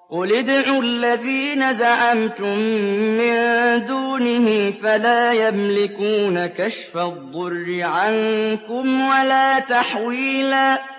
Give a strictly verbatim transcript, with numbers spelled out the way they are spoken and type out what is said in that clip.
قُلِ ادْعُوا الَّذِينَ زَعَمْتُم مِّن دُونِهِ فَلَا يَمْلِكُونَ كَشْفَ الضُّرِّ عَنكُمْ وَلَا تَحْوِيلًا